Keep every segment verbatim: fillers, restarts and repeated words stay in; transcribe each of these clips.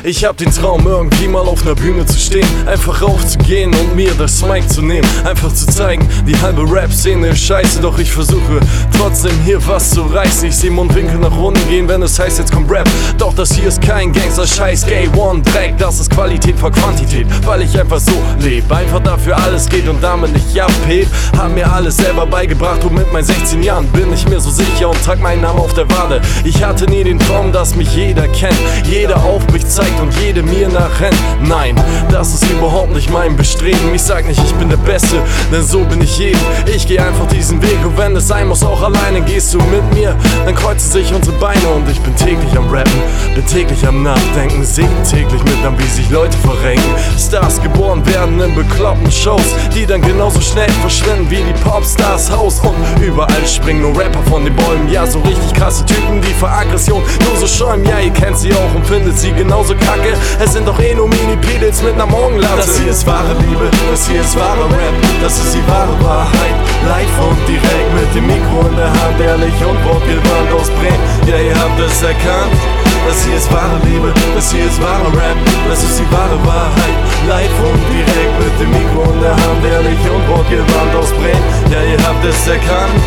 Ich hab den Traum, irgendwie mal auf ner Bühne zu stehen, einfach raufzugehen und mir das Mic zu nehmen, einfach zu zeigen, die halbe Rap-Szene ist scheiße, doch ich versuche trotzdem hier was zu reißen. Ich seh Mundwinkel nach unten gehen, wenn es heißt, jetzt kommt Rap. Doch das hier ist kein Gangster-Scheiß, Gay One Dreck, das ist Qualität vor Quantität, weil ich einfach so lebe, einfach dafür alles geht und damit nicht abheb. Hab mir alles selber beigebracht und mit meinen sechzehn Jahren bin ich mir so sicher und trag meinen Namen auf der Wade. Ich hatte nie den Traum, dass mich jeder kennt, jeder auf mich zeigt und jede mir nachrennt. Nein, das ist überhaupt nicht mein Bestreben. Ich sag nicht, ich bin der Beste, denn so bin ich jedem. Ich geh einfach diesen Weg und wenn es sein muss, auch alleine. Gehst du mit mir, dann kreuzen sich unsere Beine und ich bin täglich am Rappen, bin täglich am Nachdenken, seh täglich mit an, wie sich Leute verrenken. Stars geboren werden in bekloppten Shows, die dann genauso schnell verschwinden wie die Popstars Haus. Und überall springen nur Rapper von den Bäumen, ja so richtig krasse Typen, die vor Aggression nur so schäumen. Ja, ihr kennt sie auch und findet sie genauso kacke. Es sind doch eh nur Mini-Pedals mit ner Morgenlatte. Das hier ist wahre Liebe, das hier ist wahre Rap, das ist die wahre Wahrheit. Live und direkt mit dem Mikro in der Hand, ehrlich und wortgewandt aus Bremen. Ja, ihr habt es erkannt. Das hier ist wahre Liebe, das hier ist wahre Rap, das ist die wahre Wahrheit. Live und direkt mit dem Mikro in der Hand, ehrlich und wortgewandt aus Bremen. Ja, ihr habt es erkannt.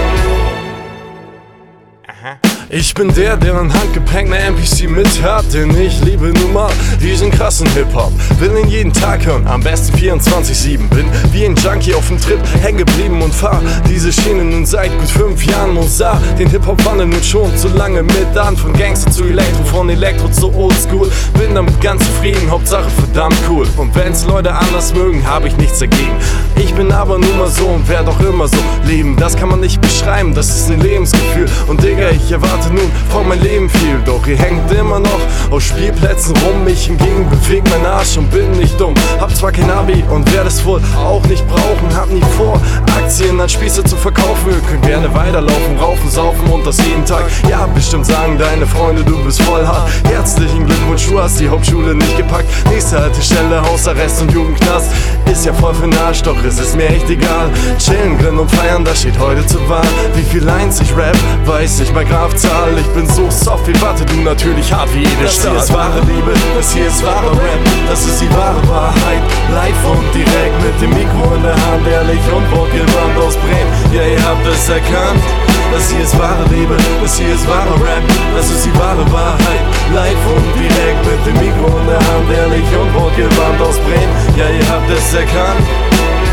Ich bin der, der ein Handgepäck ne M P C mit hat, denn ich liebe nun mal diesen krassen Hip-Hop. Will ihn jeden Tag hören, am besten vierundzwanzig sieben. Bin wie ein Junkie auf dem Trip hängen geblieben und fahr diese Schiene nun seit gut fünf Jahren und sah den Hip-Hop-Wandel nun schon zu lange mit an. Von Gangster zu Elektro, von Elektro zu Oldschool. Bin damit ganz zufrieden, Hauptsache verdammt cool. Und wenn's Leute anders mögen, hab ich nichts dagegen. Ich bin aber nun mal so und werd auch immer so leben. Das kann man nicht beschreiben, das ist ein Lebensgefühl. Und Digga, ich erwarte nun von mein Leben viel, doch ihr hängt immer noch auf Spielplätzen rum. Ich hingegen beweg meinen Arsch und bin nicht dumm. Hab zwar kein Abi und werde es wohl auch nicht brauchen. Hab nie vor, Aktien an Spieße zu verkaufen. Wir können gerne weiterlaufen, raufen, saufen und das jeden Tag. Ja, bestimmt sagen deine Freunde, du bist voll hart. Herzlichen Glückwunsch, du hast die Hauptschule nicht gepackt. Nächste Haltestelle, Hausarrest und Jugendknast. Ist ja voll für den Arsch, doch es ist mir echt egal. Chillen, grillen und feiern, das steht heute zur Wahl. Wie viel Lines ich rap, weiß ich mal Grafzahl. Ich bin so soft wie Watte, du natürlich hart wie jede Stadt. Das hier ist wahre Liebe, das hier ist wahre Rap, das ist die wahre Wahrheit. Live und direkt mit dem Mikro in der Hand, ehrlich und wortgewandt aus Bremen. Ja, ihr habt es erkannt. Das hier ist wahre Liebe, das hier ist wahre Rap, das ist die wahre Wahrheit. Live und direkt mit dem Mikro in der Hand, ehrlich und wortgewandt aus Bremen. Ja, ihr habt es erkannt.